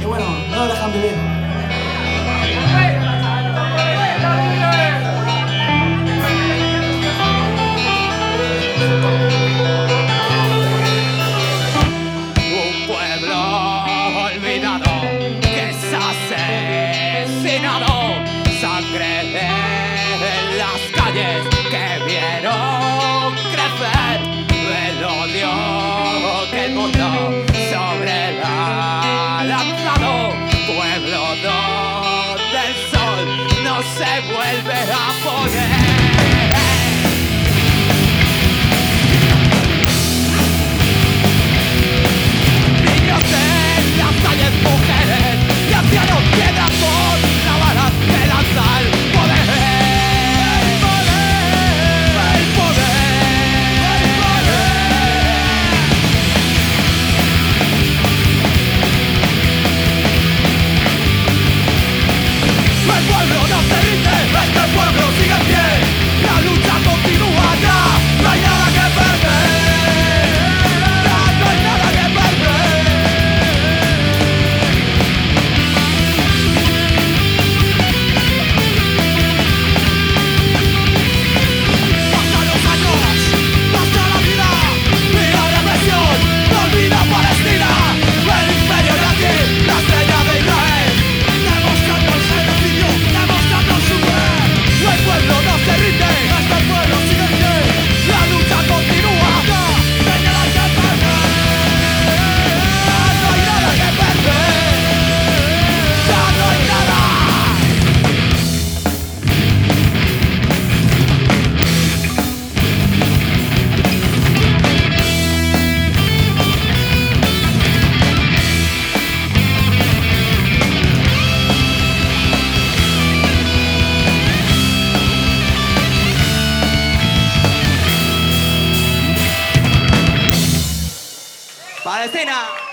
que bueno, no lo dejan vivir. Un pueblo olvidado que es asesinado, sangre en las calles que vieron crecer el odio que el mundo sobre él ha lanzado. Pueblo donde el sol no se vuelve a poner. Palestina.